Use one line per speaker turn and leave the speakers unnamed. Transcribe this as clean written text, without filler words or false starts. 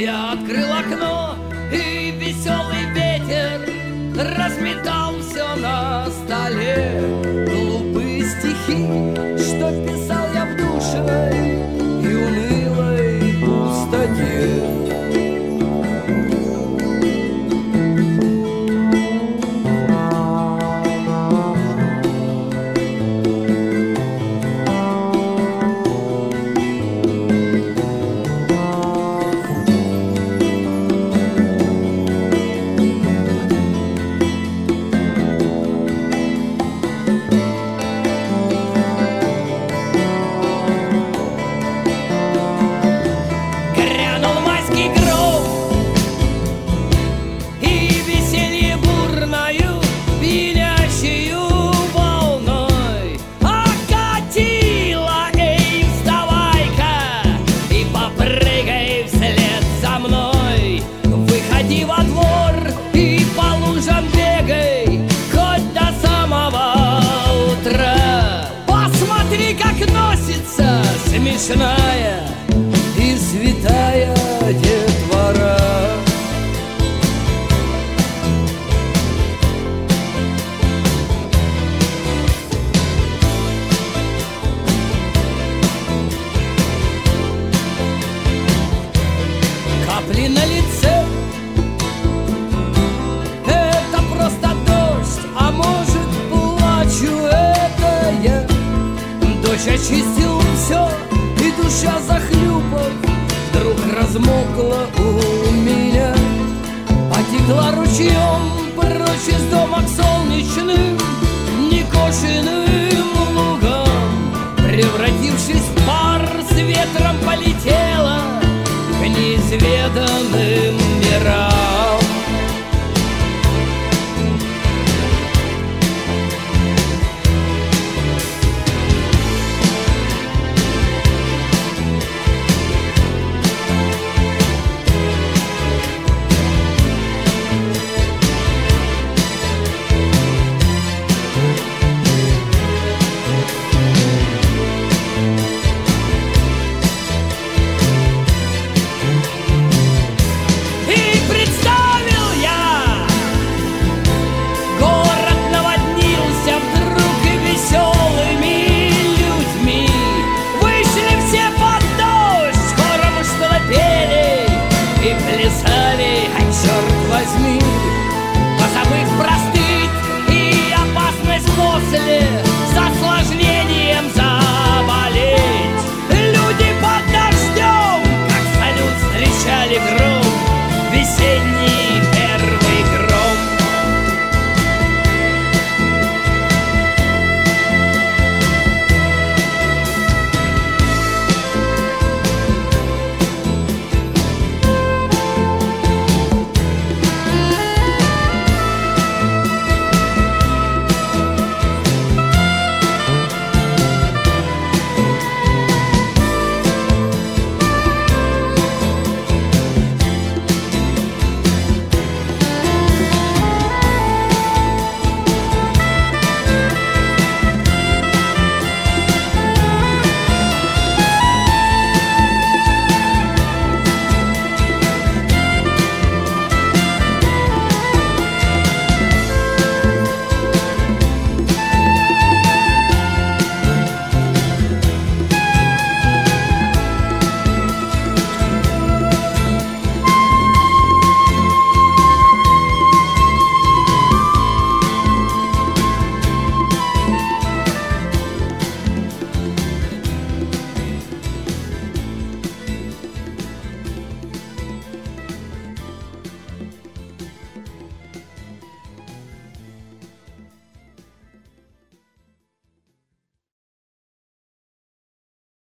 Я открыл окно, и веселый ветер разметал все на столе. Глупые стихи, что писал я в душной и унылой пустоте. Смешная и святая детвора. Капли на лице — это просто дождь, а может, плачу, это я. Дождь очистил все, и душа, захлюпав, вдруг размокла у меня. Потекла ручьем прочь из дома к солнечным, некошенным